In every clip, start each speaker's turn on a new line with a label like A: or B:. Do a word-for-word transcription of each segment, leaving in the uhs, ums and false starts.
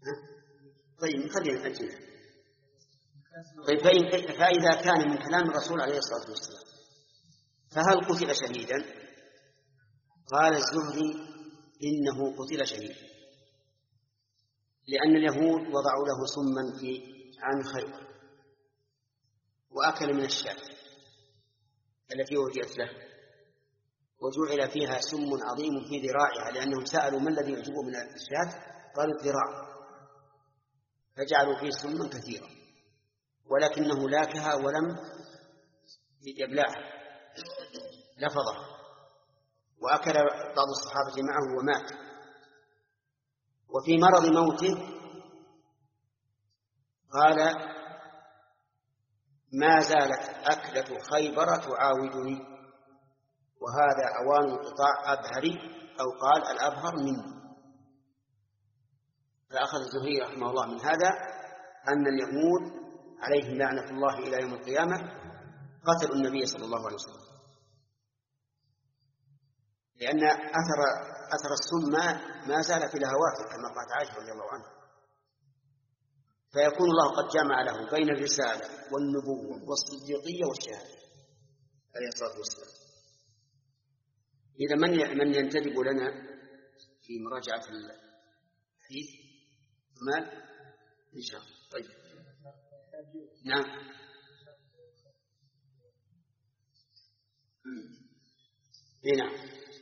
A: طيب خلينا نأجلها. طيب فإذا كان من كلام الرسول عليه الصلاة والسلام فهل قتل شهيدا؟ قال الزهري إنه قتل شهيدا، لأن اليهود وضعوا له سما في عام خيبر وأكل من الشاة التي وجدت له، وجعل فيها سم عظيم في ذراعها، لأنهم سألوا ما الذي يعجبه من الشاة؟ قالوا الذراع، فجعلوا فيه سما كثيرا، ولكنه لاكها ولم يبلعها، لفظها، وأكل بعض الصحابة معه ومات. وفي مرض موته قال ما زالت أكلة خيبر تعاودني، وهذا أوان انقطاع أبهري، أو قال الأبهر مني. فأخذ الزهري رحمه الله من هذا أن اليهود عليهم لعنة الله إلى يوم القيامة قتلوا النبي صلى الله عليه وسلم، لأن أثر أثر السم ما زال في لهواته كما قالت عائشة رضي الله عنها. فيكون الله قد جمع له بين الرسالة والنبوة والصديقية والشهادة عليه الصلاة والسلام. إذا من من ينتدب لنا في مراجعة الحديث مال إن شاء الله. طيب نعم. إيه نعم.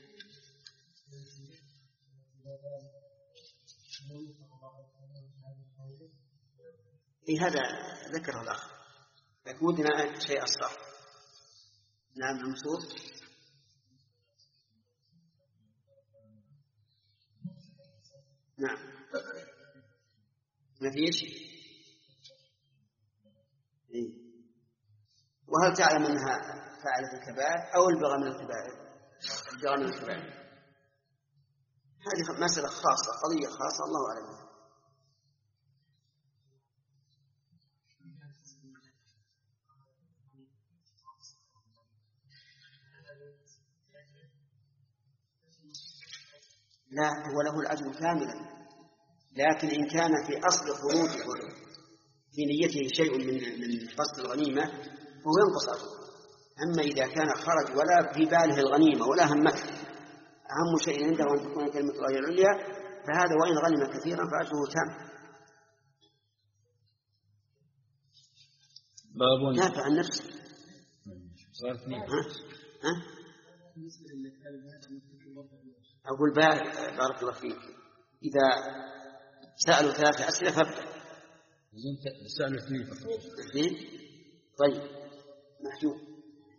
A: إيه هذا ذكره الأخ، لكن ودنا شيء أصغر. نعم منصور. نعم ما فيش. إيه. وهل تعلم أنها فعلت الكبائر أو البغى من الكبائر؟ البغى من الكبائر هذه مسألة خاصة، قضية خاصة، الله أعلم. لا هو له الأجر كاملا، لكن إن كان في أصل خروجه في نيته شيء من من قصد الغنيمة فهو ينقص أجره. أما إذا كان خرج ولا في باله الغنيمة ولا همته، أهم شيء عنده أن تكون كلمة الله العليا، فهذا وإن غنم كثيرا فأجره تام.
B: باب
A: دافع عن نفسه.
B: ها؟
A: ها؟ أقول بارك الله فيك، إذا سألوا ثلاثة أسئلة فابدأ.
B: سألوا اثنين فقط.
A: اثنين؟ طيب محجوب.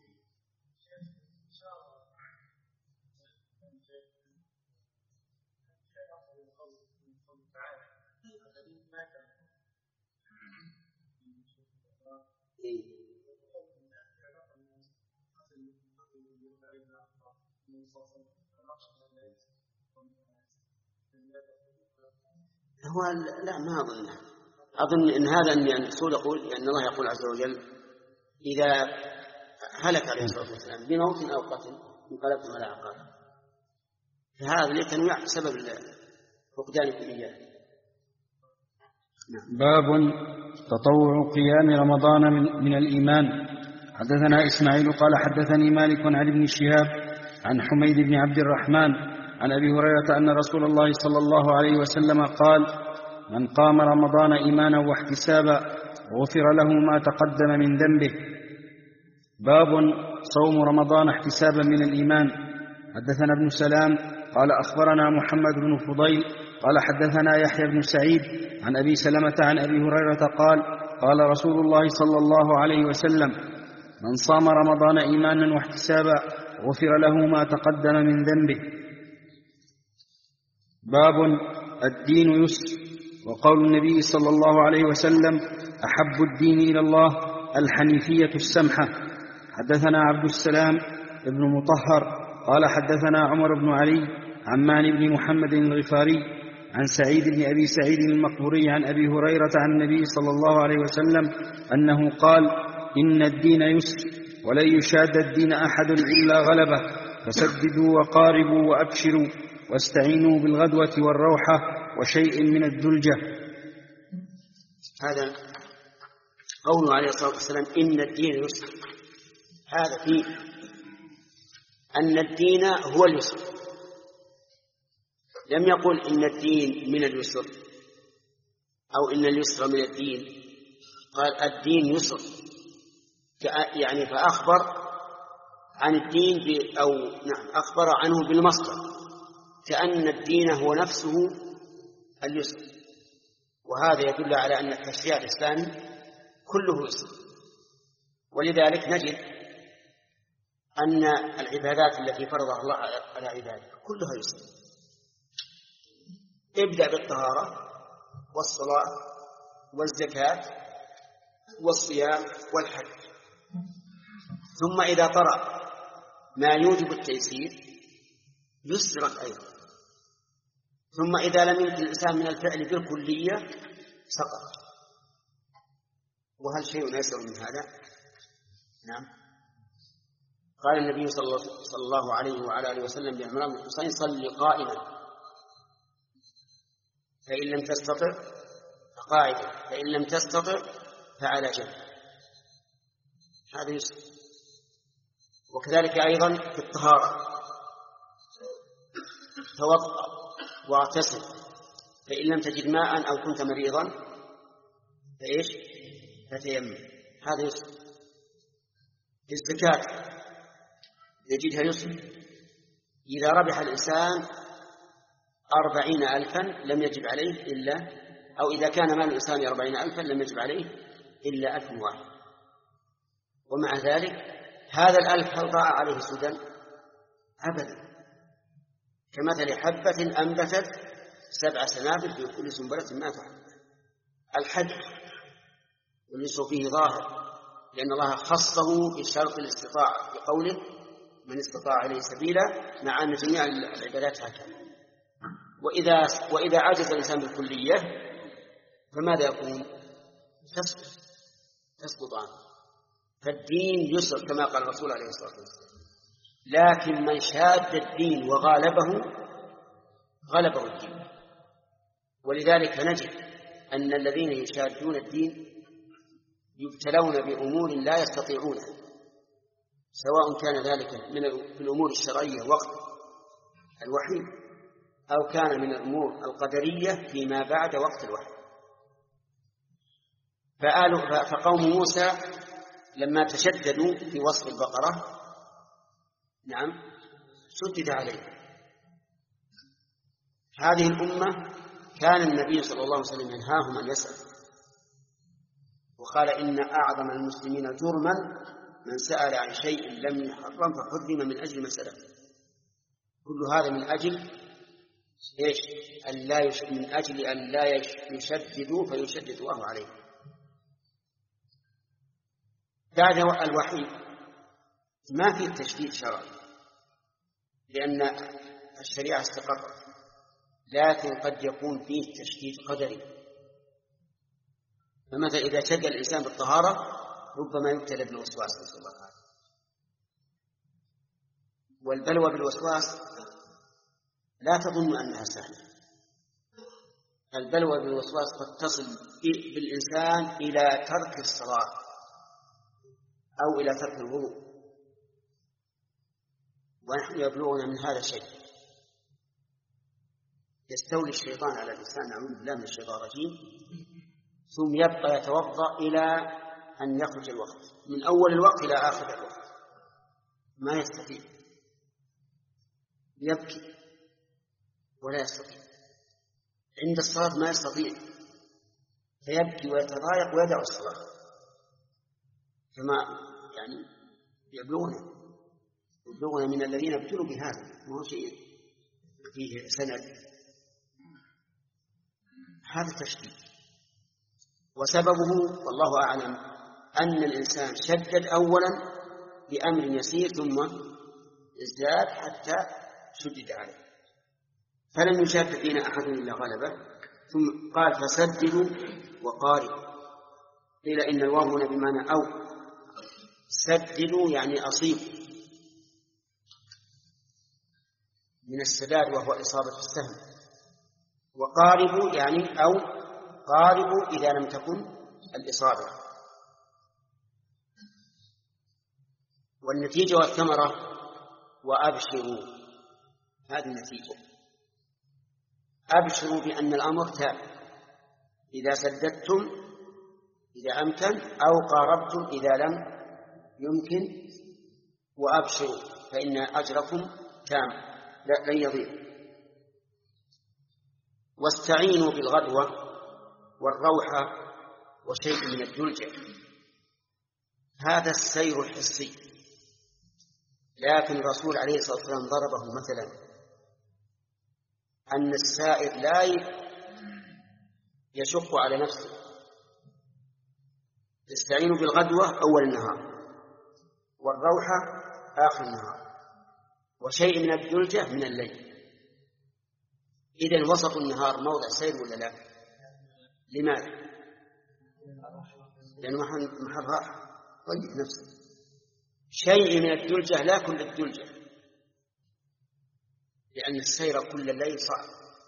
A: هو لا ما أظن أظن إن هذا أن الرسول يقول أن الله يقول عز وجل إذا هلك عليه الصلاة والسلام بموت أو قتل انقلبتم على عقابه، فهذا لتنويع سبب فقدان الكليات.
B: باب تطوع قيام رمضان من, من الإيمان. حدثنا إسماعيل قال حدثني مالك عن ابن شهاب عن حميد بن عبد الرحمن عن أبي هريرة أن رسول الله صلى الله عليه وسلم قال: من قام رمضان إيمانا واحتسابا غفر له ما تقدم من ذنبه. باب صوم رمضان احتسابا من الإيمان. حدثنا ابن سلام قال أخبرنا محمد بن فضيل قال حدثنا يحيى بن سعيد عن أبي سلمة عن أبي هريرة قال: قال رسول الله صلى الله عليه وسلم: من صام رمضان إيمانا واحتسابا غفر له ما تقدم من ذنبه. باب الدين يسر. وقول النبي صلى الله عليه وسلم: أحب الدين إلى الله الحنيفية السمحة. حدثنا عبد السلام بن مطهر قال حدثنا عمر بن علي عمان بن محمد الغفاري عن سعيد بن أبي سعيد المقبوري عن أبي هريرة عن النبي صلى الله عليه وسلم أنه قال: إن الدين يسر ولن يشاد الدين أحد إلا غلبه، فسددوا وقاربوا وأبشروا واستعينوا بالغدوة والروحة وشيء من الدلجة.
A: هذا قوله عليه الصلاة والسلام إن الدين يسر، هذا فيه أن الدين هو اليسر، لم يقل إن الدين من اليسر أو إن اليسر من الدين، قال الدين يسر، يعني فأخبر عن الدين أو نعم أخبر عنه بالمصدر، كأن الدين هو نفسه اليسر. وهذا يدل على أن التشريع الإسلامي كله يسر. ولذلك نجد أن العبادات التي فرضها الله على عباده كلها يسر. ابدأ بالطهارة والصلاة والزكاة والصيام والحج، ثم إذا طرأ ما يوجب التيسير يسرت أيضا، ثم إذا لم يمكن الإنسان من الفعل بالكلية سقط. وهل شيء يسر من هذا؟ نعم. قال النبي صلى الله عليه وعلى آله وسلم لعمران بن حسين صل قائما فإن لم تستطع فقاعدا فإن لم تستطع فعلى جنب. هذا يسر. وكذلك أيضا في الطهارة توضأ واغتسل، فإن لم تجد ماء أو كنت مريضا فإيش فتيمم، هذا يسر. في الزكاة يجدها يسر، إذا ربح الإنسان أربعين ألفا لم يجب عليه إلا، أو إذا كان مال الإنسان أربعين ألفا لم يجب عليه إلا ألف واحد. ومع ذلك هذا الألف هل ضاع عليه سدى؟ أبدا، كمثل حبة أنبتت سبع سنابل في كل سنبلة مائة حبة. الحج واليسر فيه ظاهر، لأن الله خصه بشرط الاستطاعة بقوله من استطاع عليه سبيلا، مع أن جميع العبادات هكذا. وإذا, وإذا عجز الإنسان بالكلية فماذا يكون؟ تسقط تسقط عنه. فالدين يسر كما قال الرسول عليه الصلاة والسلام، لكن من شاد الدين وغالبه غلبه الدين. ولذلك نجد أن الذين يشادون الدين يبتلون بأمور لا يستطيعونها، سواء كان ذلك من الأمور الشرعية وقت الوحي أو كان من الأمور القدرية فيما بعد وقت الوحي. فقوم موسى لما تشددوا في وصف البقرة نعم شدد عليه. هذه الأمة كان النبي صلى الله عليه وسلم ينهاهم أن يسأل، وقال إن أعظم المسلمين جرما من سأل عن شيء لم يحرم فحرم من أجل مسألة. كل هذا من أجل إيش؟ أن لا يش... من أجل أن لا يشددوا فيشدد الله عليه. بعد الوحي ما في تشديد شرعي، لأن الشريعة استقرت، لكن قد يكون فيه تشديد قدري. فمثلا إذا شد الإنسان بالطهارة ربما يبتلى بالوسواس، نسأل الله العافية. والبلوى بالوسواس لا تظن أنها سهلة. البلوى بالوسواس قد تصل بالإنسان إلى ترك الصلاة أو إلى ترك الوضوء، ونحن يبلغنا من هذا الشيء. يستولي الشيطان على الإنسان، نعوذ بالله من الشيطان الرجيم، ثم يبقى يتوضأ إلى أن يخرج الوقت، من أول الوقت إلى آخر الوقت، ما يستطيع، يبكي ولا يستطيع. عند الصلاة ما يستطيع، فيبكي ويتضايق ويدع الصلاة، كما يعني يبلغنا يبلغنا من الذين ابتلوا بهذا، ما هو شيء فيه سند. هذا تشديد، وسببه والله أعلم أن الإنسان شدد أولا بأمر يسير ثم ازداد حتى شدد عليه، فلم يشاد فينا أحد إلا غلبه. ثم قال فسددوا وقاربوا، قيل إن الواو هنا بمعنى أو، سددوا يعني أصيبوا من السداد وهو إصابة السهم، وقاربوا يعني أو قاربوا إذا لم تكن الإصابة. والنتيجة والثمرة وأبشروا، هذه النتيجة. أبشروا بأن الأمر تام إذا سددتم إذا أمكن، أو قاربتم إذا لم يمكن، وأبشروا فإن أجركم تام لن يضيع. واستعينوا بالغدوة والروحة وشيء من الدلجة، هذا السير الحسي. لكن الرسول عليه الصلاة والسلام ضربه مثلا أن السائر لا يشق على نفسه. تستعينوا بالغدوة أول النهار، والروحة آخر النهار، وشيء من الدلجة من الليل. إذن وسط النهار موضع سير ولا لا؟ لماذا؟ لأنه محل راحة. طيب نفسه شيء من الدلجة، لا كل الدلجة، لأن السير كل الليل صعب.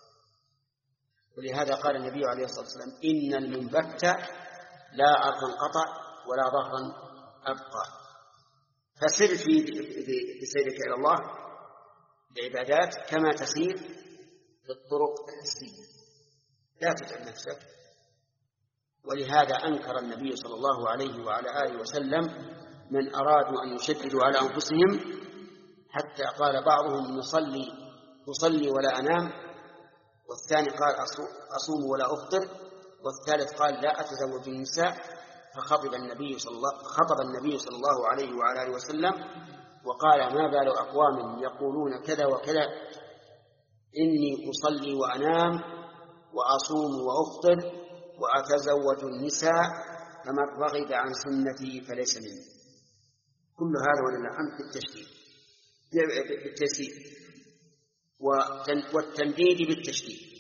A: ولهذا قال النبي عليه الصلاة والسلام إن المنبت لا أرضا قطع ولا ظهرا أبقى. فسر في سيرك إلى الله بعبادات كما تسير في الطرق الحسية، لا تتعب نفسك. ولهذا أنكر النبي صلى الله عليه وعلى آله وسلم من أرادوا أن يشددوا على أنفسهم، حتى قال بعضهم نصلي نصلي ولا أنام، والثاني قال أصوم ولا أفطر، والثالث قال لا أتزوج النساء. فخطب النبي صلى الله خطب النبي صلى الله عليه وعلى آله وسلم وقال ما بال أقوام يقولون كذا وكذا، إني أصلي وأنام وأصوم وأفطر وأتزوج النساء، فمن رغب عن سنتي فليس مني. كل هذا ولله الحمد بالتشديد بالتيسير والتمديد بالتشديد.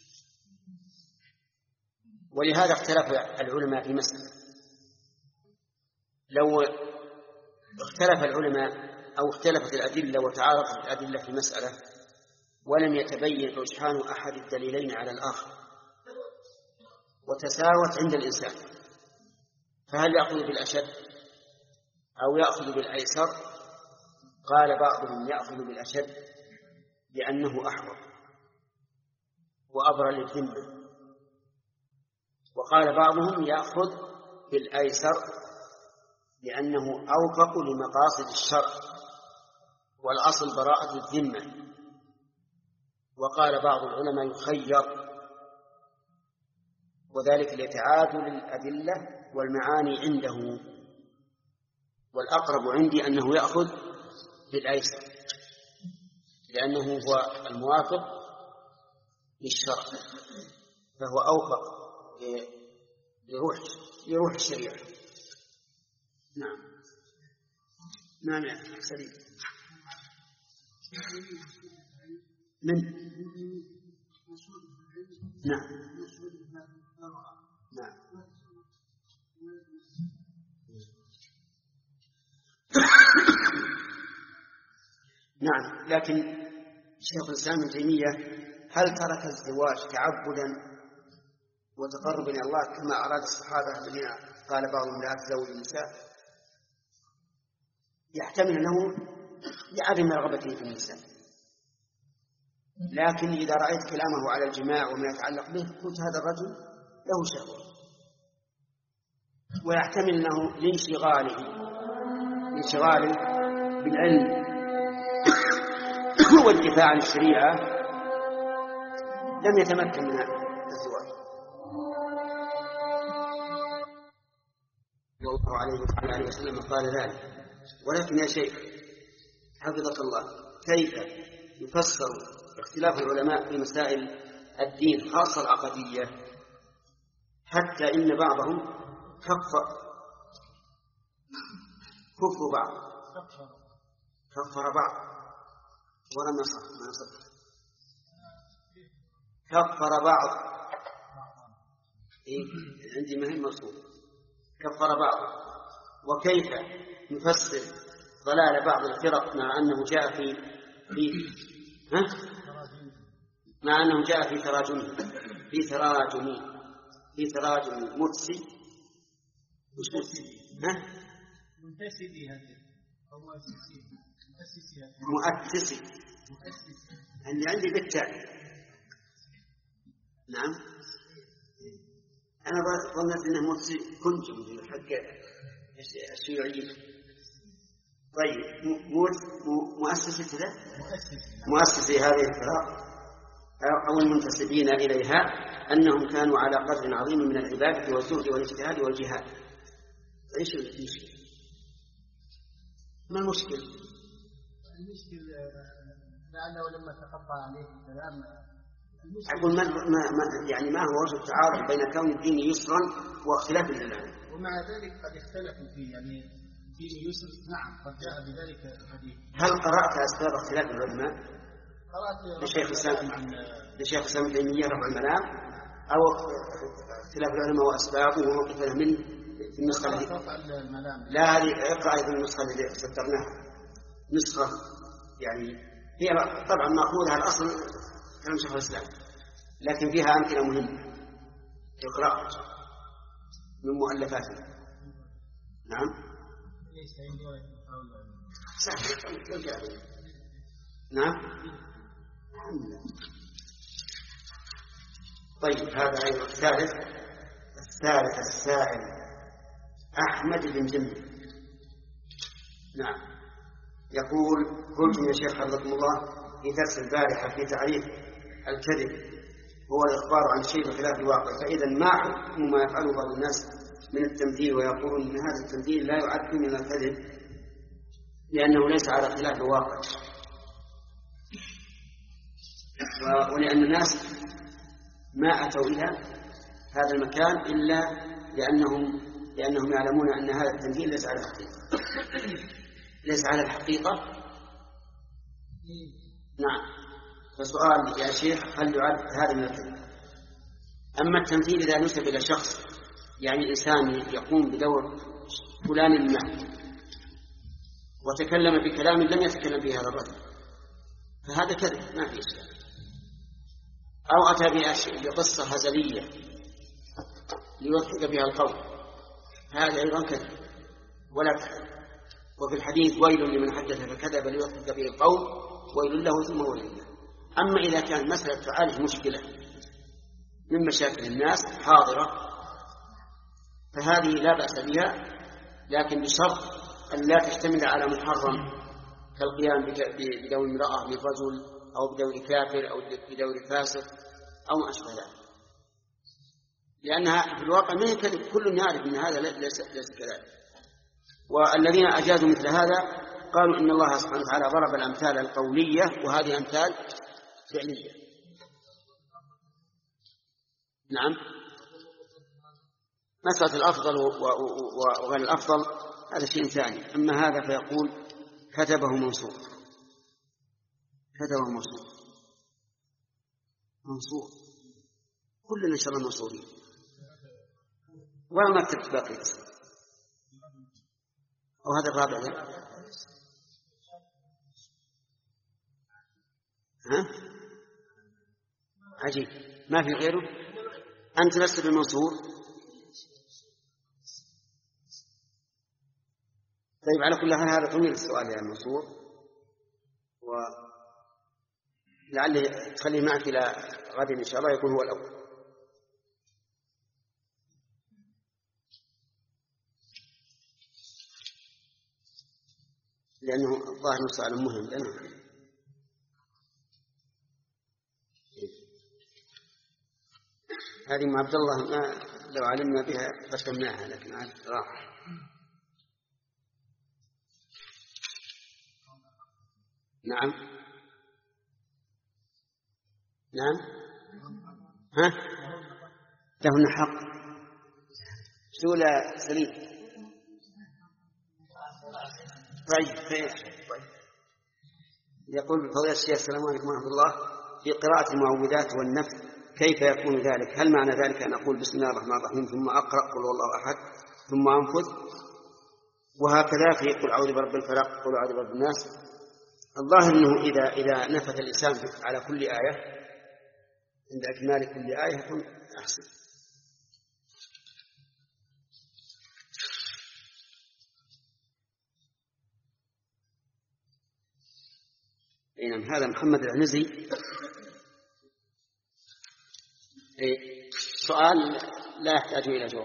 A: ولهذا اختلف العلماء في مسألة. لو اختلف العلماء أو اختلفت الأدلة وتعارضت الأدلة في مسألة ولم يتبين رجحان أحد الدليلين على الآخر وتساوت عند الإنسان، فهل يأخذ بالأشد أو يأخذ بالأيسر؟ قال بعضهم يأخذ بالأشد لأنه أحوط وأبرى للذمة، وقال بعضهم يأخذ بالأيسر لأنه أوفق لمقاصد الشرع والأصل براءة الذمة. وقال بعض العلماء يخير، وذلك لتعادل الأدلة والمعاني عنده، والأقرب عندي أنه يأخذ بالأيسر لأنه هو الموافق للشرع، فهو أوفق لروح لروح الشريعة. نعم نعم يا سليم. من نعم نعم نعم لكن شيخ الإسلام ابن تيمية هل ترك الزواج تعبدا وتقربا إلى الله كما أراد الصحابة الذين قال بعضهم لا تزوج النساء؟ يحتمل أنه لعدم رغبته في النساء، لكن إذا رأيت كلامه على الجماع وما يتعلق به قلت هذا الرجل له شهوة، ويحتمل أنه لانشغاله لانشغاله بالعلم والدفاع عن الشريعة لم يتمكن من الزواج. الله عليه وعلى آله وسلم قال ذلك. ولكن يا شيخ حفظك الله، كيف يفسر اختلاف العلماء في مسائل الدين خاصة العقدية، حتى إن بعضهم كفر كفر بعض كفر بعض ولم يصح ما يصح كفر بعض إيه؟ عندي مهم مصروف كفر بعض. وكيف يفسر ضلال بعض الفرق مع أنه جاء في في ها؟ مع أنه جاء في تراجم في تراجم في تراجم مرسي ها؟
C: منتسبي هذه أو مؤسسي
A: مؤسسي اللي عندي بالتاء. نعم أنا ظننت أنه مؤسسي كنت من حق الشيوعيين. طيب مؤسسي كذا مؤسسي هذه الفرق أو المنتسبين إليها أنهم كانوا على قدر عظيم من العبادة والزهد والاجتهاد والجهاد. إيش المشكلة؟ ما المشكلة؟
C: المشكلة لأنه لما تقطع عليه الكلام
A: أقول ما, ما, ما يعني ما هو وجه التعارض بين كون الدين يسرا واختلاف العلماء؟
C: ومع ذلك قد اختلفوا فيه، يعني الدين يسر نعم قد جاء بذلك الحديث.
A: هل قرأت أسباب اختلاف العلماء؟
C: قرأت
A: لشيخ الإسلام لشيخ الإسلام ابن تيمية رفع الملام أو اختلاف العلماء وأسبابه وموقفه منه في النسخة لا هذه اقرأ أيضا النسخة اللي سطرناها نسخة يعني هي طبعا مأخوذها الأصل كلام شيخ الإسلام لكن فيها أمثلة مهمة اقرأ من مؤلفاته. نعم نعم طيب هذا أيضا الثالث الثالث السائل أحمد بن جنبي. نعم يقول قلت يا شيخ حفظكم الله في درس البارحة في تعريف الكذب هو الإخبار عن شيء بخلاف الواقع، فإذا ما حكم ما يفعله بعض الناس من التمثيل ويقولون أن هذا التمثيل لا يعد من الكذب لأنه ليس على خلاف الواقع، ولأن الناس ما أتوا إلى هذا المكان إلا لأنهم لأنهم يعلمون أن هذا التمثيل ليس على الحقيقة ليس على الحقيقة. نعم فسؤال يا شيخ هل يعد هذا من الكذب؟ أما التمثيل إذا نسب إلى شخص يعني إنسان يقوم بدور فلان ما وتكلم بكلام لم يتكلم به هذا الرجل فهذا كذب ما في إشكال، أو أتى بقصة هزلية ليوثق بها القول هذا أيضا كذب ولا كذب. وفي الحديث ويل لمن حدث فكذب ليوثق به القول ويل له ثم ويل له. أما إذا كان مسألة تعالج مشكلة من مشاكل الناس حاضرة فهذه لا بأس بها، لكن بشرط أن لا تشتمل على محرم كالقيام بدور امرأة من رجل أو بدور كافر أو بدور فاسق أو ما أشبه ذلك، لأنها في الواقع ما هي كذب، كل يعرف أن هذا ليس كذلك. والذين أجازوا مثل هذا قالوا إن الله سبحانه وتعالى ضرب الأمثال القولية وهذه أمثال فعلية. نعم مسألة الأفضل وغير الأفضل هذا شيء ثاني. أما هذا فيقول كتبه منصور كتبه منصور منصور كلنا إن شاء الله منصورين ولا ما كتبت باقي أو هذا الرابع ده. ها عجيب ما في غيره أنت لست بالمنصور. طيب على كل حال هذا طويل السؤال يا منصور ولعله تخليه معك إلى غد إن شاء الله يكون هو الأول. لأنه الظاهر سؤال مهم لنا. هذه ام عبد الله ما لو علمنا بها قسمناها لكن عاد راح. نعم نعم ها لهن حق سؤال سليم. طيب خير. يقول فضيلة الشيخ السلام عليكم ورحمة الله في قراءة المعوذات والنفث كيف يكون ذلك؟ هل معنى ذلك أن أقول بسم الله الرحمن الرحيم ثم أقرأ قل هو الله أحد ثم أنفذ وهكذا في قل أعوذ برب الفلق قل أعوذ برب الناس؟ الظاهر أنه إذا إذا نفث الإنسان على كل آية عند إكمال كل آية يكون أحسن. نعم. هذا محمد العنزي. سؤال لا يحتاج إلى جواب.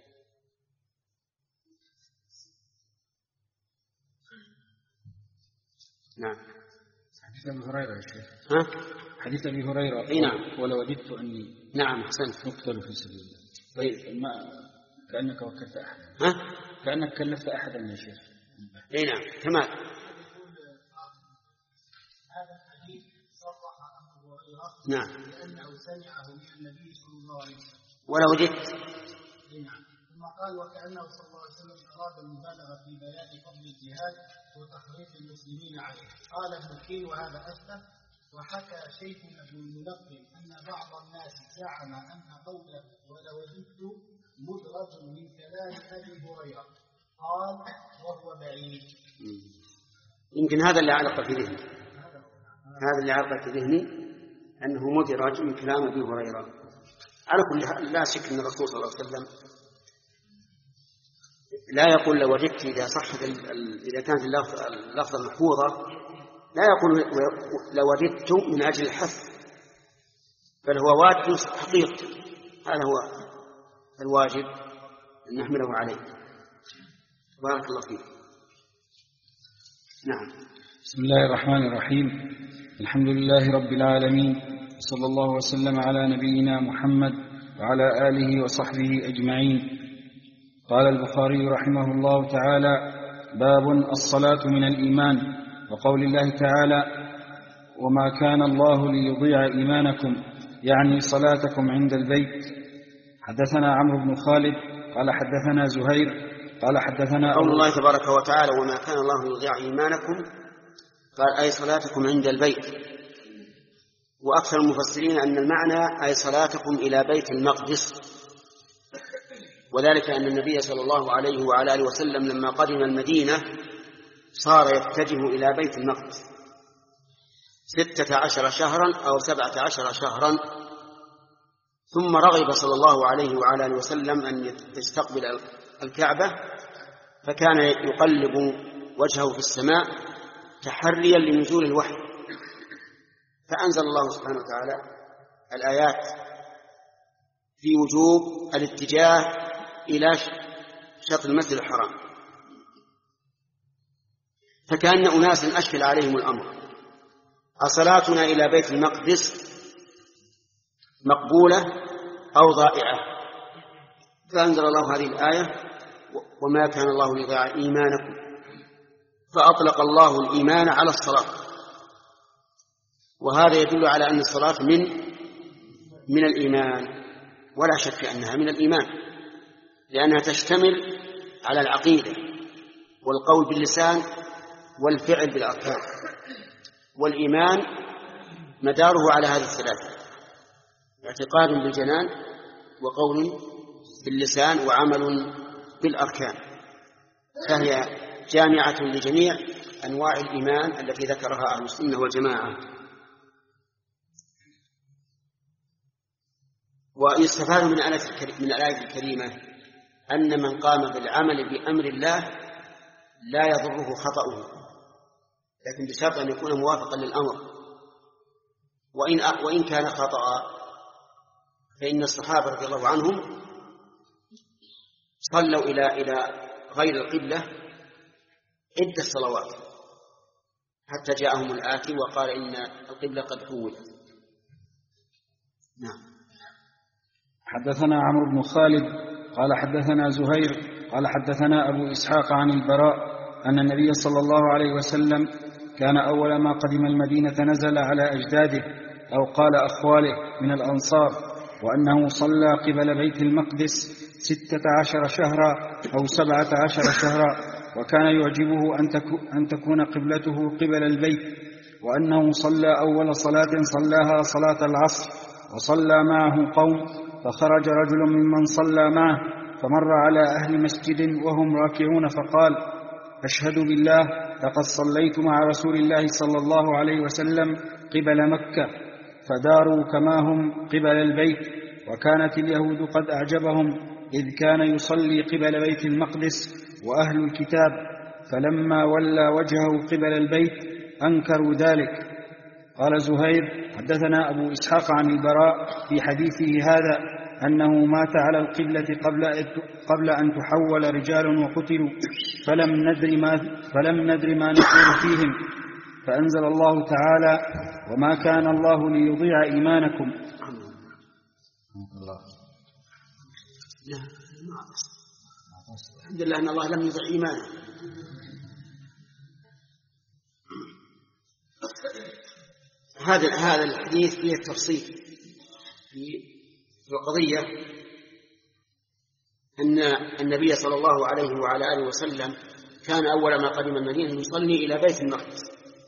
A: نعم.
B: حديث أبي هريرة يا شيخ.
A: ها؟
B: حديث أبي هريرة.
A: اي نعم.
B: ولو وددت أني
A: نعم أحسنت.
B: أقتل في سبيل الله.
A: طيب
B: ما كأنك وكلت أحدا.
A: ها؟
B: كأنك كلفت أحدا يا شيخ.
A: اي نعم. كمال.
C: هذا الحديث صرح أبو هريرة
A: نعم.
C: لأنه سمعه من النبي صلى الله عليه وسلم.
A: ولو وددت.
C: نعم. ثم قال وكأنه صلى الله عليه وسلم أراد المبالغة في بيان فضل الجهاد وتحريض المسلمين عليه. قال ابن الكيل وهذا أثبت. وحكى شيخنا ابن الملقن أن بعض الناس زعم أن قوله ولو وددت مدرج من كلام أبي هريرة. قال وهو بعيد.
A: يمكن هذا اللي علق في ذهني. هذا اللي علق في ذهني أنه مدرج من كلام أبي هريرة. على كل حال لا شك أن الرسول صلى الله عليه وسلم لا يقول لو وجدت إذا صحت إذا كانت اللفظة محفوظة، لا يقول لو وجدت من أجل الحث، بل هو واجب حقيقة. هذا هو الواجب أن نحمله عليه. بارك الله فيك. نعم.
B: بسم الله الرحمن الرحيم. الحمد لله رب العالمين، صلى الله وسلم على نبينا محمد وعلى آله وصحبه أجمعين. قال البخاري رحمه الله تعالى: باب الصلاة من الإيمان، وقول الله تعالى: وما كان الله ليضيع إيمانكم، يعني صلاتكم عند البيت. حدثنا عمرو بن خالد قال حدثنا زهير قال حدثنا
A: قول الله تبارك وتعالى: وما كان الله ليضيع إيمانكم، قال أي صلاتكم عند البيت. وأكثر المفسرين أن المعنى أي صلاتكم إلى بيت المقدس، وذلك أن النبي صلى الله عليه وعلى آله وسلم لما قدم المدينة صار يتجه إلى بيت المقدس ستة عشر شهرا أو سبعة عشر شهرا، ثم رغب صلى الله عليه وعلى آله وسلم أن يستقبل الكعبة، فكان يقلب وجهه في السماء تحريا لنزول الوحي، فأنزل الله سبحانه وتعالى الآيات في وجوب الاتجاه إلى شطر المسجد الحرام. فكأن أناسا أشكل عليهم الأمر: أصلاتنا إلى بيت المقدس مقبولة أو ضائعة؟ فأنزل الله هذه الآية: وما كان الله ليضيع إيمانكم، فأطلق الله الإيمان على الصلاة. وهذا يدل على أن الصلاة من من الإيمان، ولا شك أنها من الإيمان، لأنها تشتمل على العقيدة والقول باللسان والفعل بالأركان. والإيمان مداره على هذه الثلاثة: اعتقاد بالجنان، وقول باللسان، وعمل بالأركان. فهي جامعة لجميع أنواع الإيمان التي ذكرها أهل السنة والجماعة. ويستفاد من الآية الكريمة أن من قام بالعمل بأمر الله لا يضره خطأه، لكن بشرط أن يكون موافقا للأمر. وإن, وإن كان خطأ، فإن الصحابة رضي الله عنهم صلوا إلى إلى غير القبلة عدة صلوات حتى جاءهم الآتي وقال إن القبلة قد حولت. نعم.
B: حدثنا عمرو بن خالد قال حدثنا زهير قال حدثنا أبو إسحاق عن البراء أن النبي صلى الله عليه وسلم كان أول ما قدم المدينة نزل على أجداده أو قال أخواله من الأنصار، وأنه صلى قبل بيت المقدس ستة عشر شهرا أو سبعة عشر شهرا، وكان يعجبه أن تكون قبلته قبل البيت، وأنه صلى أول صلاة صلاها صلاة العصر، وصلى معه قوم، فخرج رجل ممن صلى معه فمر على أهل مسجد وهم راكعون فقال: أشهد بالله لقد صليت مع رسول الله صلى الله عليه وسلم قبل مكة، فداروا كما هم قبل البيت. وكانت اليهود قد أعجبهم إذ كان يصلي قبل بيت المقدس وأهل الكتاب، فلما ولى وجهه قبل البيت أنكروا ذلك، قال زهير حدثنا أبو إسحاق عن البراء في حديثه هذا أنه مات على القبلة قبل قبل أن تحول رجال وقتلوا فلم ندر ما فلم ندر ما نقول فيهم، فأنزل الله تعالى: وما كان الله ليضيع إيمانكم.
A: الحمد لله أن الله لم يضع إيمانه. هذا هذا الحديث فيه التفصيل في القضية أن النبي صلى الله عليه وعلى آله وسلم كان أول ما قدم المدينة يصلي إلى بيت المقدس،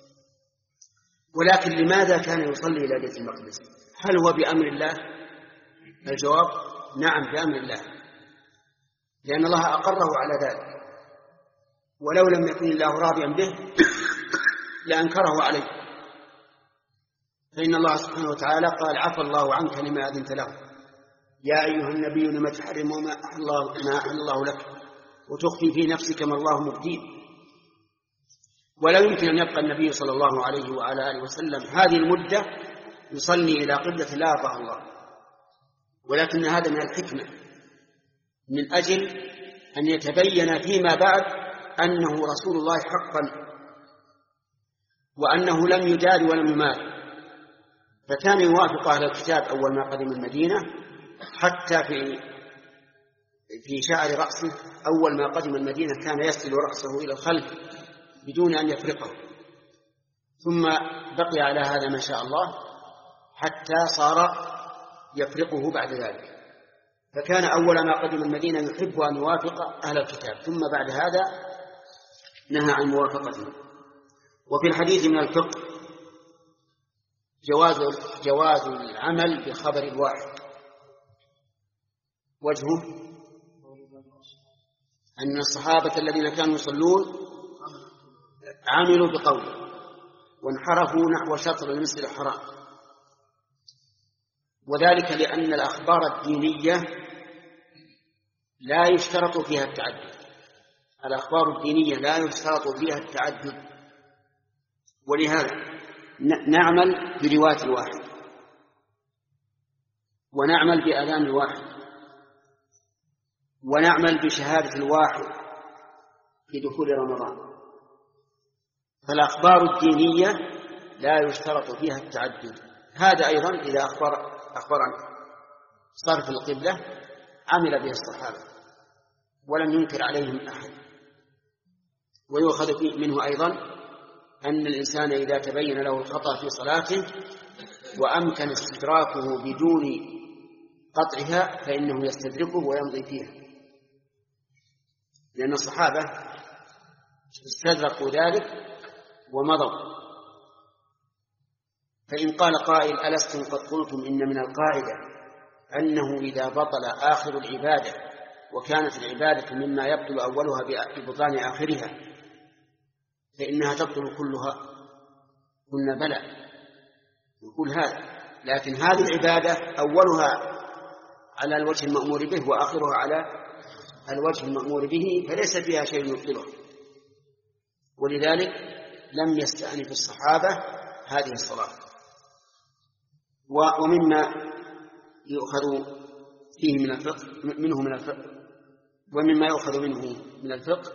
A: ولكن لماذا كان يصلي إلى بيت المقدس؟ هل هو بأمر الله؟ الجواب: نعم بأمر الله، لأن الله أقره على ذلك، ولو لم يكن الله راضيا به لأنكره عليه، فإن الله سبحانه وتعالى قال: عفى الله عنك لما أذنت له، يا أيها النبي لما تحرم ما أحل الله, ما أحل الله لك وتخفي في نفسك ما الله مبديه. ولا يمكن أن يبقى النبي صلى الله عليه وعلى آله وسلم هذه المدة يصلي إلى قبلة لا يرضاها الله، ولكن هذا من الحكمة من أجل أن يتبين فيما بعد أنه رسول الله حقا، وأنه لم يدار ولم يمال، فكان يوافق أهل الكتاب أول ما قدم المدينة حتى في في شعر رأسه. أول ما قدم المدينة كان يسل رأسه إلى الخلف بدون أن يفرقه، ثم بقي على هذا ما شاء الله حتى صار يفرقه بعد ذلك. فكان أول ما قدم المدينة يحب أن يوافق أهل الكتاب، ثم بعد هذا نهى عن موافقته. وفي الحديث من الفقه جواز جواز العمل بخبر الواحد. وجهه أن الصحابة الذين كانوا يصلون عملوا بقوله وانحرفوا نحو شطر المسجد الحرام، وذلك لأن الأخبار الدينية لا يشترط فيها التعدد. الأخبار الدينية لا يشترط فيها التعدد، ولهذا نعمل برواية الواحد، ونعمل بأذان الواحد، ونعمل بشهادة الواحد في دخول رمضان. فالأخبار الدينية لا يشترط فيها التعدد. هذا أيضا إذا أخبر, أخبر عن صرف القبلة عمل به الصحابة ولم ينكر عليهم أحد. ويؤخذ منه أيضا أن الإنسان إذا تبين له الخطأ في صلاته وأمكن استدراكه بدون قطعها فإنه يستدركه ويمضي فيها، لأن الصحابة استدركوا ذلك ومضوا. فإن قال قائل: ألستم قد قلتم إن من القاعدة أنه إذا بطل آخر العبادة وكانت العبادة مما يبطل أولها ببطلان آخرها فإنها تبطل كلها؟ قلنا: بلى، نقول هذا، لكن هذه العبادة أولها على الوجه المأمور به وآخرها على الوجه المأمور به، فليس فيها شيء يبطله، ولذلك لم يستأنف الصحابة هذه الصلاة. ومما يؤخذ فيه من الفقه منه من الفقه ومما يؤخذ منه من الفقه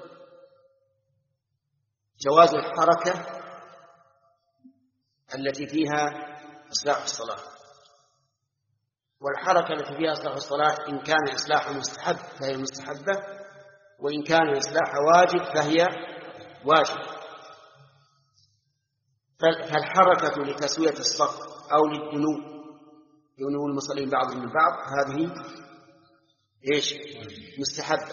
A: جواز الحركة التي فيها إصلاح الصلاة. والحركة التي فيها إصلاح الصلاة إن كان إصلاح مستحب فهي مستحبة، وإن كان إصلاح واجب فهي واجب. فالحركة لتسوية الصف أو للدنو دنو المصلين بعضهم من بعض هذه إيش؟ مستحبة.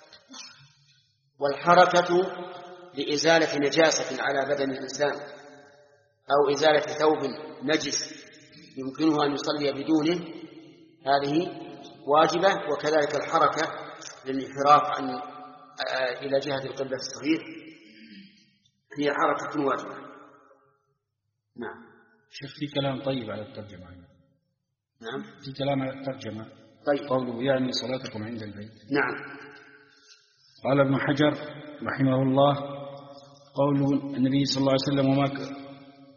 A: والحركة لإزالة نجاسة على بدن الإنسان أو إزالة ثوب نجس يمكنه أن يصلي بدونه هذه واجبة. وكذلك الحركة للانحراف عن إلى جهة القبلة الصغير هي حركة واجبة. نعم.
B: شيخ في كلام طيب على الترجمة.
A: نعم
B: في كلام على الترجمة.
A: طيب.
B: قوله يعني صلاتكم عند البيت.
A: نعم.
B: قال ابن حجر رحمه الله: قول النبي صلى الله عليه وسلم وما ك...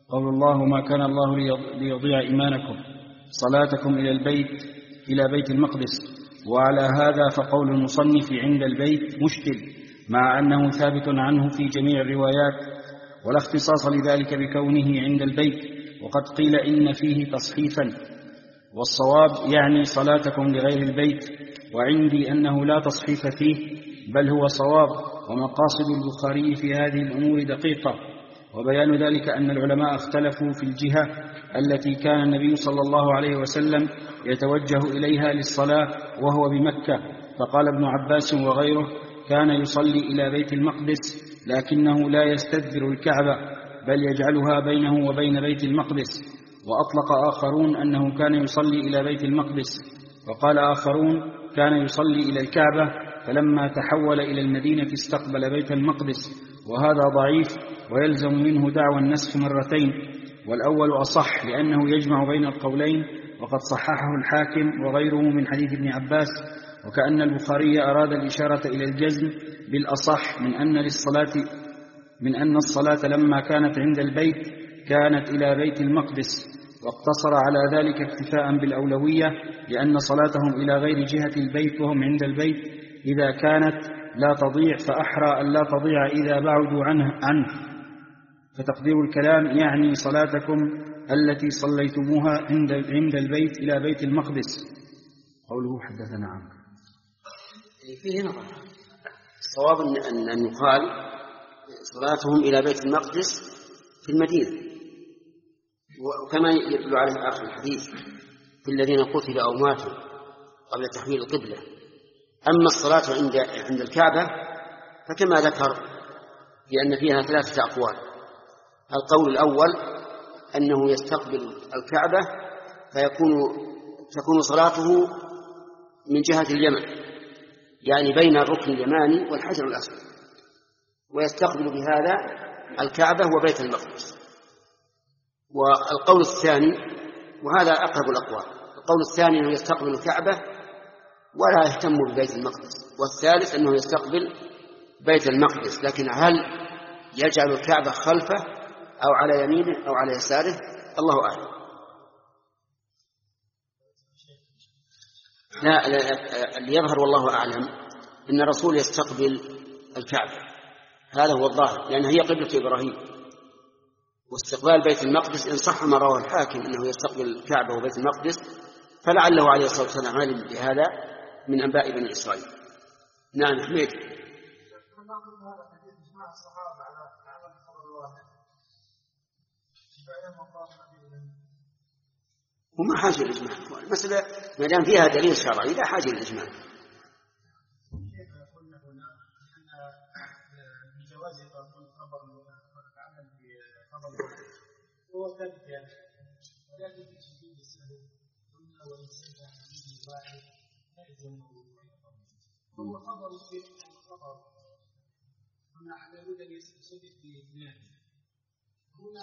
B: قول الله ما كان الله ليضيع إيمانكم صلاتكم إلى البيت إلى بيت المقدس. وعلى هذا فقول المصنف عند البيت مشكل مع أنه ثابت عنه في جميع الروايات، ولا اختصاص لذلك بكونه عند البيت، وقد قيل إن فيه تصحيفا، والصواب يعني صلاتكم لغير البيت، وعندي أنه لا تصحيف فيه بل هو صواب. ومقاصد البخاري في هذه الأمور دقيقة، وبيان ذلك أن العلماء اختلفوا في الجهة التي كان النبي صلى الله عليه وسلم يتوجه إليها للصلاة وهو بمكة، فقال ابن عباس وغيره كان يصلي إلى بيت المقدس لكنه لا يستدبر الكعبة بل يجعلها بينه وبين بيت المقدس. وأطلق آخرون أنه كان يصلي إلى بيت المقدس، وقال آخرون كان يصلي إلى الكعبة فلما تحول إلى المدينة استقبل بيت المقدس، وهذا ضعيف ويلزم منه دعوى النسخ مرتين، والأول أصح لأنه يجمع بين القولين، وقد صححه الحاكم وغيره من حديث ابن عباس. وكأن البخاري أراد الإشارة إلى الجزم بالأصح من أن للصلاة من أن الصلاة لما كانت عند البيت كانت إلى بيت المقدس، واقتصر على ذلك اكتفاء بالأولوية، لأن صلاتهم إلى غير جهة البيت وهم عند البيت إذا كانت لا تضيع فأحرى أن لا تضيع إذا بعدوا عنه, عنه فتقدير الكلام يعني صلاتكم التي صليتموها عند, عند البيت إلى بيت المقدس. قوله حدثنا عنه
A: فيه نظر. الصواب أن, أن يقال صلاتهم إلى بيت المقدس في المدينة، وكما يدل عليه آخر الحديث في الذين قتلوا أو ماتوا قبل تحويل القبلة. أما الصلاة عند عند الكعبة فكما ذكر لأن فيها ثلاثة أقوال. القول الأول أنه يستقبل الكعبة فيكون تكون صلاته من جهة اليمن، يعني بين الركن اليماني والحجر الأسود، ويستقبل بهذا الكعبة وبيت المقدس. والقول الثاني وهذا أقرب الأقوال، القول الثاني أنه يستقبل الكعبة ولا يهتم ببيت المقدس، والثالث أنه يستقبل بيت المقدس لكن هل يجعل الكعبة خلفه أو على يمينه أو على يساره الله أعلم. لا, لا اللي يظهر والله أعلم أن الرسول يستقبل الكعبة، هذا هو الظاهر، لأن هي قبلة إبراهيم، واستقبال بيت المقدس إن صح ما رواه الحاكم أنه يستقبل الكعبة وبيت المقدس فلعله عليه الصلاة والسلام علم بهذا من أنباء بني إسرائيل. نعم حميد. وما حاجة للإجماع، المسألة ما دام فيها دليل شرعي لا حاجة للإجماع.
C: هو ثابت يعني ولكن في سبيل السهل قلنا ويسد حديث واحد لا يلزمه هو خبر الشيخ خبر قلنا على بد ان يستشهد باثنان هنا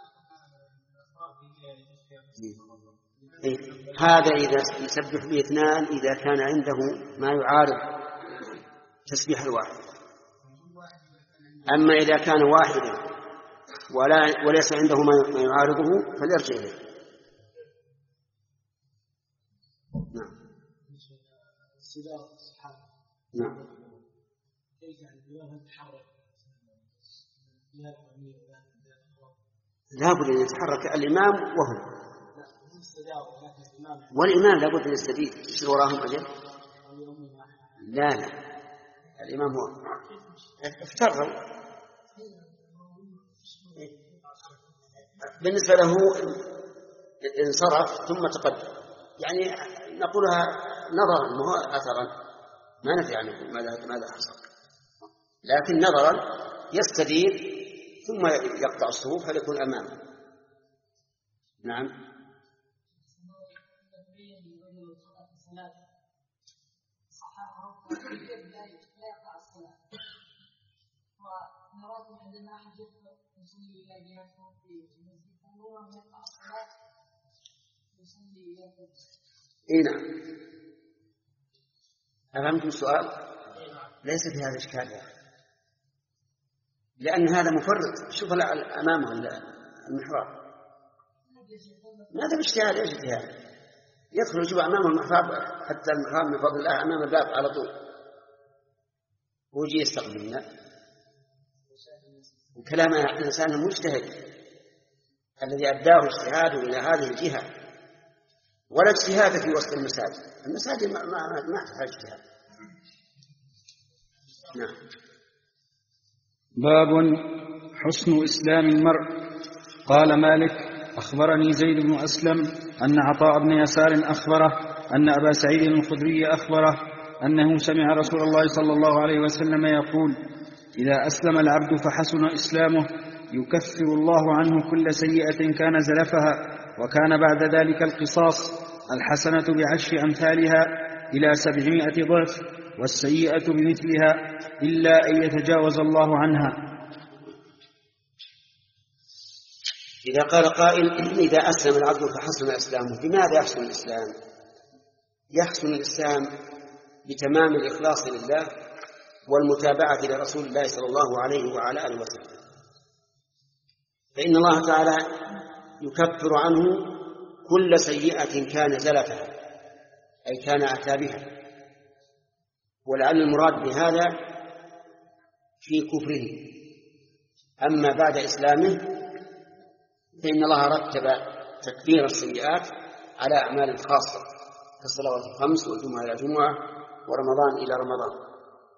A: هذا إذا يسبح باثنان إذا كان عنده ما يعارض تسبيح الواحد. أما إذا كان واحدا ولا وليس عنده ما يعارضه فليرجع إليه. نعم. نعم. لا بد أن يتحرك الإمام وهم، والإمام لا بد أن يستدير يصير وراهم أجل. لا لا الإمام هو افترضوا بالنسبة له انصرف ثم تقدم، يعني نقولها نظرا ما هو أثرا، ما نفي عنه ماذا ماذا حصل، لكن نظرا يستدير ثم يقطع الصفوف فليكون أمامه. نعم. إيه نعم. أفهمتم السؤال؟ ليس في هذا إشكال يعني. لأن هذا مفرط، شوف أمامه المحراب. ماذا باجتهاد؟ ايش اجتهاد؟ يدخل يشوف امام المحراب، حتى المحراب من فضل الله امام الباب على طول، ويجي يستقبلنا. وكلام الانسان المجتهد الذي اداه اجتهاده الى هذه الجهه، ولا اجتهاد في وسط المساجد. المساجد ما ما ما تحتاج اجتهاد. نعم.
B: باب حسن اسلام المرء. قال مالك: أخبرني زيد بن أسلم أن عطاء بن يسار أخبره أن أبا سعيد الخدري أخبره أنه سمع رسول الله صلى الله عليه وسلم يقول: إذا أسلم العبد فحسن إسلامه يكفر الله عنه كل سيئة كان زلفها، وكان بعد ذلك القصاص، الحسنة بعشر أمثالها إلى سبعمائة ضعف، والسيئة بمثلها إلا أن يتجاوز الله عنها.
A: إذا قال قائل: إذا أسلم العبد فحسن إسلامه، بماذا يحسن الإسلام؟ يحسن الإسلام بتمام الإخلاص لله والمتابعة لرسول الله صلى الله عليه وعلى آله وسلم، فإن الله تعالى يكفر عنه كل سيئة كان زلفها، أي كان أتى بها. ولعل المراد بهذا في كفره. أما بعد إسلامه فإن الله رتب تكفير السيئات على أعمال خاصة كالصلوات الخمس والجمعة إلى جمعة ورمضان إلى رمضان.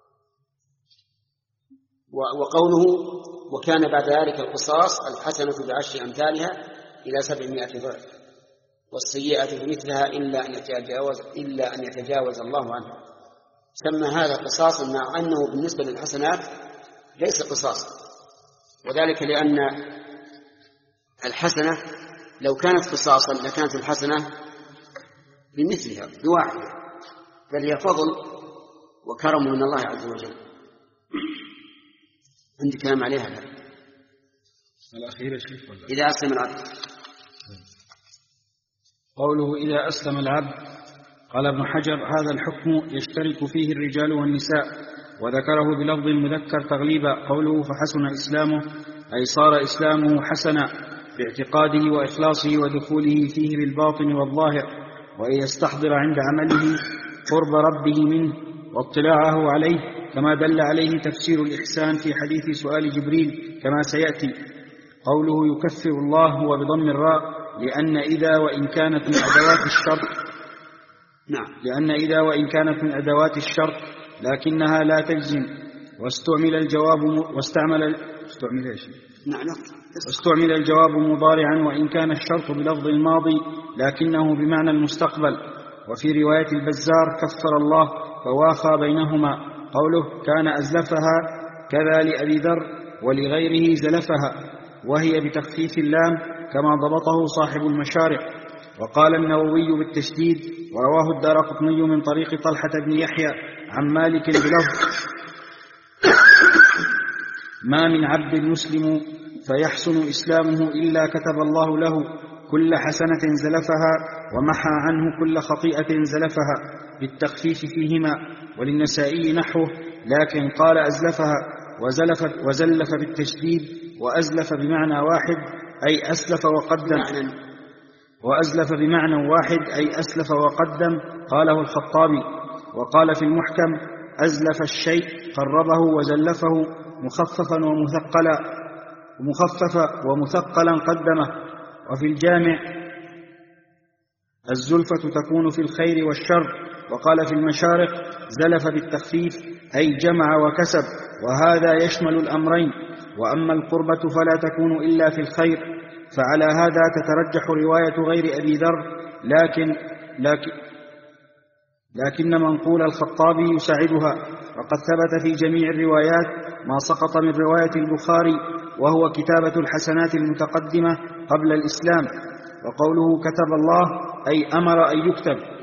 A: وقوله: وكان بعد ذلك القصاص، الحسنة بعشر أمثالها إلى سبعمائة ضعف، والسيئة بمثلها إلا أن يتجاوز إلا أن يتجاوز الله عنها. سمى هذا قصاصا مع أنه بالنسبة للحسنات ليس قصاصا، وذلك لأن الحسنة لو كانت قصاصا لكانت الحسنة بمثلها بواحدة، بل هي فضل وكرم من الله عز وجل. عندي كلام عليها لا.
B: الأخير شيخ ولا؟
A: إذا أسلم العبد.
B: قوله إذا أسلم العبد، قال ابن حجر: هذا الحكم يشترك فيه الرجال والنساء، وذكره بلفظ المذكر تغليبا. قوله فحسن إسلامه، أي صار إسلامه حسنا باعتقاده وإخلاصه ودخوله فيه بالباطن والظاهر، وأن يستحضر عند عمله قرب ربه منه واطلاعه عليه، كما دل عليه تفسير الإحسان في حديث سؤال جبريل كما سيأتي. قوله يكفر الله هو بضم الراء، لأن إذا وإن كانت من أدوات الشرط
A: نعم
B: لأن إذا وإن كانت من أدوات الشرط لكنها لا تجزم، واستعمل الجواب واستعمل استعمل إيش؟
A: نعم
B: واستعمل الجواب مضارعا، وإن كان الشرط بلفظ الماضي لكنه بمعنى المستقبل. وفي رواية البزار كفر الله فواخى بينهما. قوله كان أزلفها كذا لأبي ذر ولغيره زلفها، وهي بتخفيف اللام كما ضبطه صاحب المشارع. وقال النووي بالتشديد، ورواه الدارقطني من طريق طلحة بن يحيى عن مالك بلفظ: ما من عبد مسلم فيحسن إسلامه إلا كتب الله له كل حسنة زلفها ومحى عنه كل خطيئة زلفها، بالتخفيف فيهما. وللنسائي نحوه، لكن قال أزلفها وزلف, وزلف بالتشديد، وأزلف بمعنى واحد أي أسلف وقدم، وأزلف بمعنى واحد أي أسلف وقدم. قاله الخطابي. وقال في المحكم: أزلف الشيء قربه وزلفه مخففا ومثقلا مخففا ومثقلا قدمه. وفي الجامع: الزلفة تكون في الخير والشر. وقال في المشارق: زلف بالتخفيف أي جمع وكسب، وهذا يشمل الأمرين. وأما القربة فلا تكون إلا في الخير، فعلى هذا تترجح رواية غير أبي ذر، لكن, لكن, لكن منقول الخطابي يساعدها. وقد ثبت في جميع الروايات ما سقط من رواية البخاري، وهو كتابة الحسنات المتقدمة قبل الإسلام. وقوله كتب الله أي أمر أن يكتب.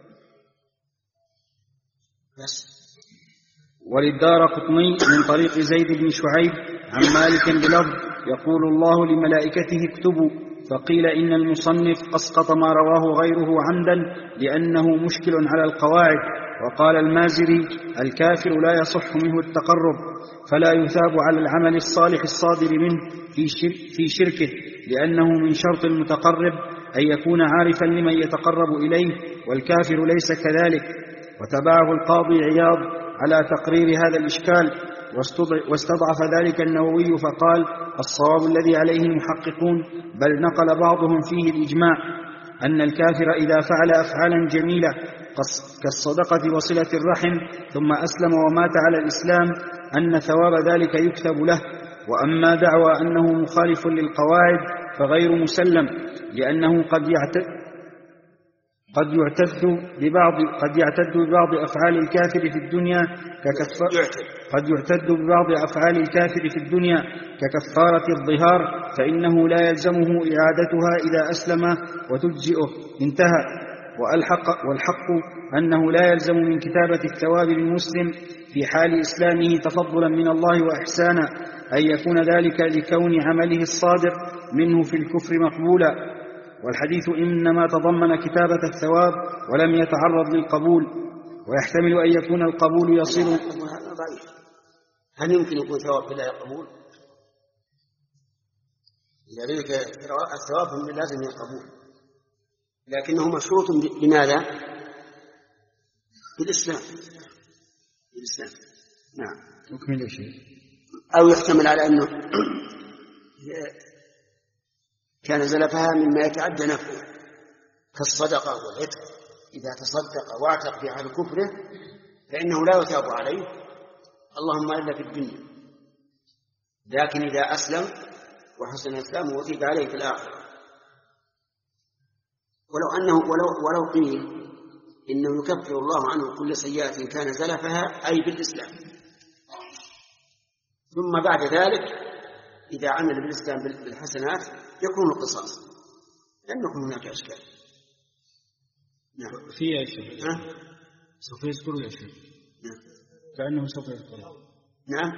B: وللدارقطني من طريق زيد بن شعيب عن مالك بلفظ: يقول الله لملائكته اكتبوا، فقيل إن المصنف أسقط ما رواه غيره عمدا لأنه مشكل على القواعد. وقال المازري: الكافر لا يصح منه التقرب، فلا يثاب على العمل الصالح الصادر منه في, شر في شركه، لأنه من شرط المتقرب أن يكون عارفا لمن يتقرب إليه، والكافر ليس كذلك. وتبعه القاضي عياض على تقرير هذا الإشكال، واستضعف ذلك النووي فقال: الصواب الذي عليه المحققون، بل نقل بعضهم فيه الإجماع، أن الكافر إذا فعل أفعالا جميلة كالصدقة وصلة الرحم ثم أسلم ومات على الإسلام أن ثواب ذلك يكتب له. وأما دعوى أنه مخالف للقواعد فغير مسلم، لأنه قد يعتد قد يعتد ببعض قد يعتد ببعض أفعال الكافر في الدنيا ككفارة قد يعتد ببعض أفعال الكافر في الدنيا ككفارة الظهار، فإنه لا يلزمه إعادتها إذا أسلم وتجزئه، انتهى. والحق, والحق أنه لا يلزم من كتابة الثواب للمسلم في حال إسلامه تفضلا من الله وإحسانا أن يكون ذلك لكون عمله الصادر منه في الكفر مقبولا. والحديث إنما تضمن كتابة الثواب ولم يتعرض للقبول، ويحتمل أن يكون القبول يصير.
A: هل يمكن يكون ثواب بلا قبول؟ لذلك الثواب من لازم القبول، لكنه مشروط بماذا؟ بالإسلام. بالإسلام. نعم.
B: أكمل شيء.
A: أو يحتمل على أنه كان زلفها مما يتعدى نفعه كالصدقة والعتق، إذا تصدق واعتق في حال كفره فإنه لا يتاب عليه اللهم إلا في الدنيا، لكن إذا أسلم وحسن الإسلام وتيب عليه في الآخرة. ولو أنه ولو, ولو قيل إنه يكفر الله عنه كل سيئة كان زلفها أي بالإسلام، ثم بعد ذلك إذا عمل بالإسلام بالحسنات يكون القصاص، لن يكون هناك أشكال.
B: نعم. في يا شيخ سوف يذكر يا شيخ.
A: نعم.
B: كأنه سوف يذكر.
A: نعم.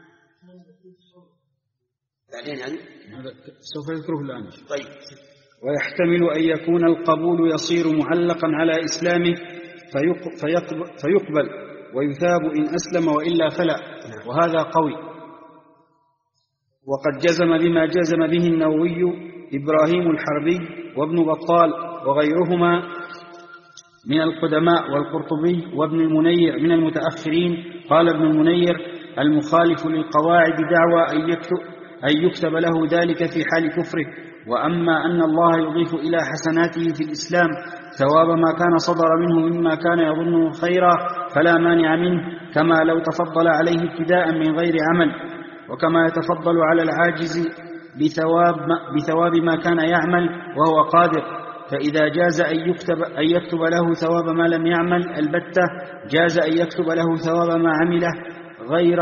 A: بعدين يعني
B: سوف يذكره الآن.
A: طيب.
B: ويحتمل أن يكون القبول يصير معلقا على إسلامه فيقبل, فيقبل ويثاب إن أسلم وإلا فلا.
A: نعم.
B: وهذا قوي. وقد جزم بما جزم به النووي إبراهيم الحربي وابن بطال وغيرهما من القدماء، والقرطبي وابن المنير من المتأخرين. قال ابن المنير: المخالف للقواعد دعوى أن يكتب, أن يكتب له ذلك في حال كفره. وأما أن الله يضيف إلى حسناته في الإسلام ثواب ما كان صدر منه مما كان يظنه خيرا فلا مانع منه، كما لو تفضل عليه ابتداء من غير عمل، وكما يتفضل على العاجز بثواب ما, بثواب ما كان يعمل وهو قادر. فإذا جاز أن يكتب, أن يكتب له ثواب ما لم يعمل البتة، جاز أن يكتب له ثواب ما عمله غير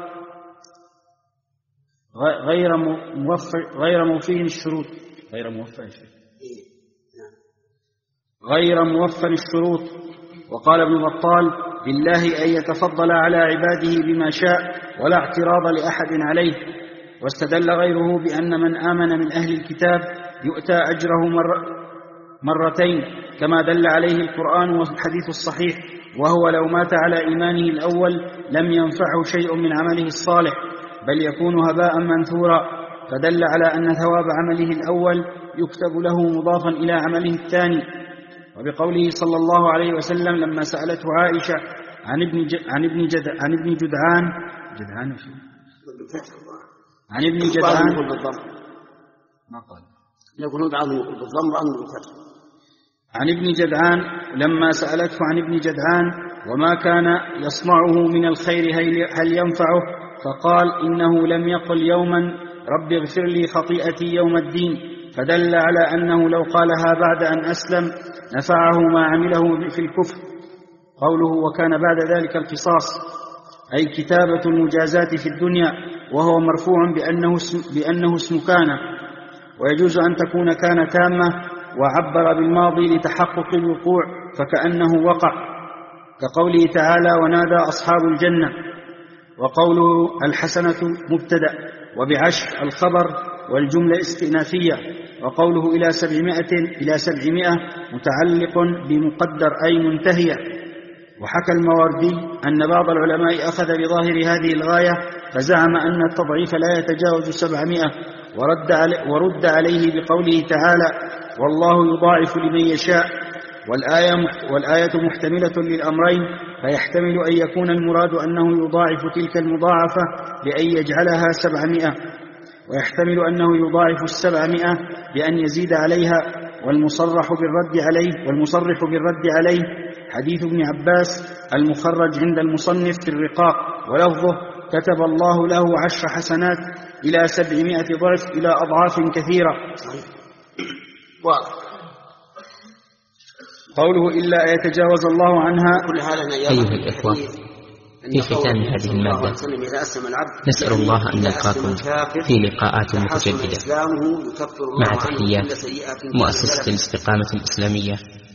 B: غير موفى غير موفي الشروط غير موفى غير موفى الشروط. وقال ابن بطال: لله أن يتفضل على عباده بما شاء ولا اعتراض لأحد عليه. واستدل غيره بأن من آمن من أهل الكتاب يؤتى أجره مر مرتين كما دل عليه القرآن والحديث الصحيح، وهو لو مات على إيمانه الأول لم ينفعه شيء من عمله الصالح بل يكون هباء منثورا، فدل على أن ثواب عمله الأول يكتب له مضافا إلى عمله الثاني. وبقوله صلى الله عليه وسلم لما سألته عائشة عن ابن ج... عن ابن جد... عن ابن جدعان جدعان عن ابن جدعان
A: ما قال يقول بعضهم يقول بالضم بعضهم بالفتح.
B: عن ابن جدعان لما سألته عن ابن جدعان وما كان يصنعه من الخير هل ينفعه، فقال: إنه لم يقل يوما رب اغفر لي خطيئتي يوم الدين، فدل على أنه لو قالها بعد أن أسلم نفعه ما عمله في الكفر. قوله وكان بعد ذلك القصاص أي كتابة المجازات في الدنيا، وهو مرفوع بأنه اسم, بأنه اسم كان، ويجوز أن تكون كان تامة وعبر بالماضي لتحقق الوقوع فكأنه وقع، كقوله تعالى ونادى أصحاب الجنة. وقوله الحسنة مبتدأ وبعشر الخبر والجملة استئنافية. وقوله إلى سبعمائة إلى سبعمائة متعلق بمقدر أي منتهية. وحكى الماوردي أن بعض العلماء أخذ بظاهر هذه الغاية فزعم أن التضعيف لا يتجاوز سبعمائة، ورد, علي ورد عليه بقوله تعالى والله يضاعف لمن يشاء، والآية, والآية محتملة للأمرين، فيحتمل أن يكون المراد أنه يضاعف تلك المضاعفة بأن يجعلها سبعمائة، ويحتمل أنه يضاعف السبعمائة بأن يزيد عليها، والمصرح بالرد عليه والمصرح بالرد عليه حديث ابن عباس المخرج عند المصنف في الرقاق، ولفظه كتب الله له عشر حسنات إلى سبعمائة ضعف إلى أضعاف كثيرة. قوله إلا يتجاوز الله عنها.
D: أيها الإخوة، في ختام هذه المادة نسأل الله أن نلقاكم في لقاءات متجددة، مع تحيات مؤسسة الاستقامة الإسلامية